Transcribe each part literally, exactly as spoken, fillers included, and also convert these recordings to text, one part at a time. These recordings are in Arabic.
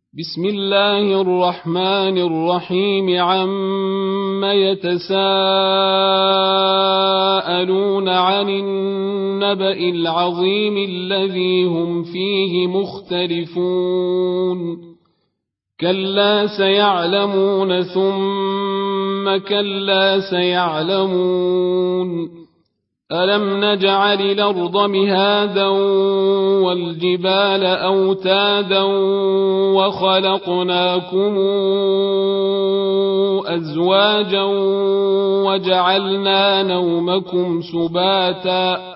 بسم الله الرحمن الرحيم عم يتساءلون عن النبأ العظيم الذي هم فيه مختلفون كلا سيعلمون ثم كلا سيعلمون ألم نجعل الأرض مهادا والجبال أوتادا وخلقناكم أزواجا وجعلنا نومكم سباتا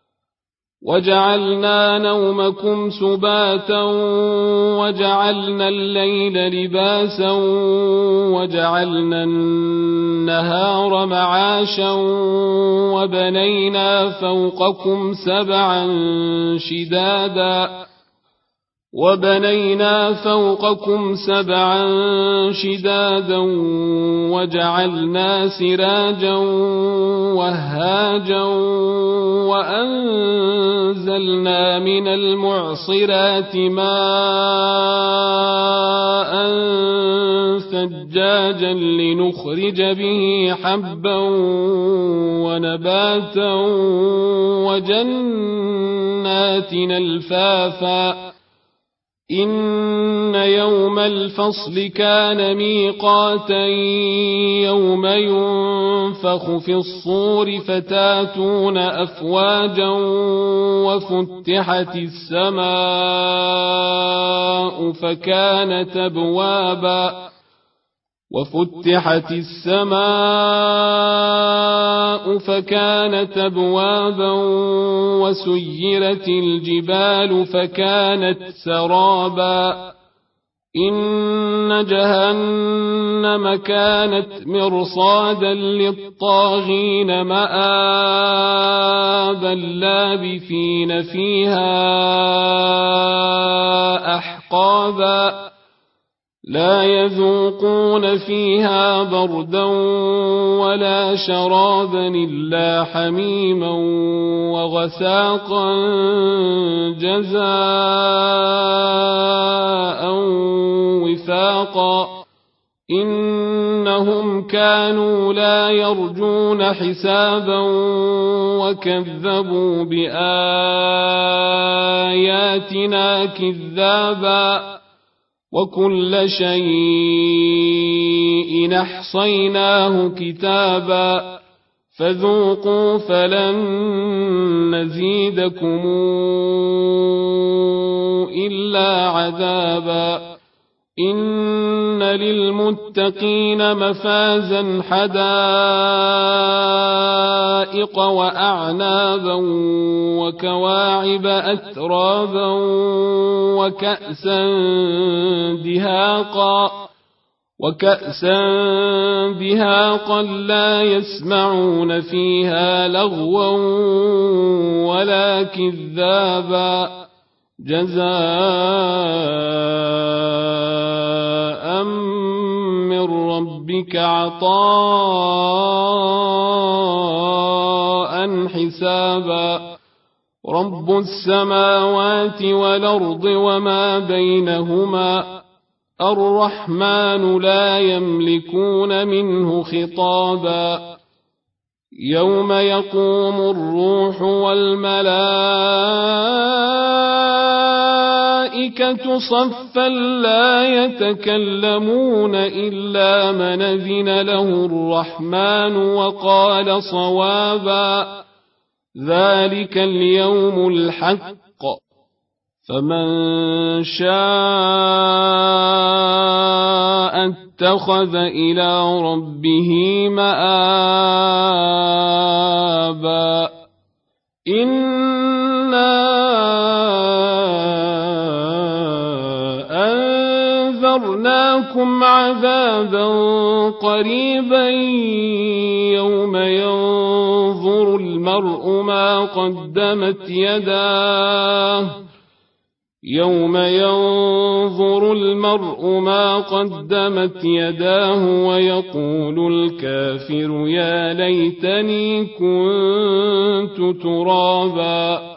وجعلنا نومكم سباتا وجعلنا الليل لباسا وجعلنا النهار معاشا وبنينا فوقكم سبعا شدادا وبنينا فوقكم سبعا شدادا وجعلنا سراجا وهاجا وأنزلنا من المعصرات ماء ثجاجا لنخرج به حبا ونباتا وجنات ألفافا إن يوم الفصل كان ميقاتا يوم ينفخ في الصور فتاتون أفواجا وفتحت السماء فكانت أبوابا وفتحت السماء فكانت أبوابا وسيرت الجبال فكانت سرابا إن جهنم كانت مرصادا للطاغين مآبا لابثين فيها أحقابا لا يذوقون فيها بردا ولا شرابا إلا حميما وغساقا جزاء وفاقا إنهم كانوا لا يرجون حسابا وكذبوا بآياتنا كذابا وكل شيء أحصيناه كتابا فذوقوا فلن نزيدكم إلا عذابا إن للمتقين مفازا حدائق وأعنابا وكواعب أترابا وكأسا دهاقا وكأسا دهاقا لا يسمعون فيها لغوا ولا كذابا جزاء من ربك عطاء حسابا رب السماوات والأرض وما بينهما الرحمن لا يملكون منه خطابا يوم يقوم الروح والملائكة صفا لا يتكلمون إلا من أذن له الرحمن وقال صوابا ذلك اليوم الحق فمن شاء اتخذ إلى ربه مآبا إنا أنذرناكم عذابا قريبا يوم ينظر المرء ما قدمت يداه يوم ينظر المرء ما قدمت يداه ويقول الكافر يا ليتني كنت ترابا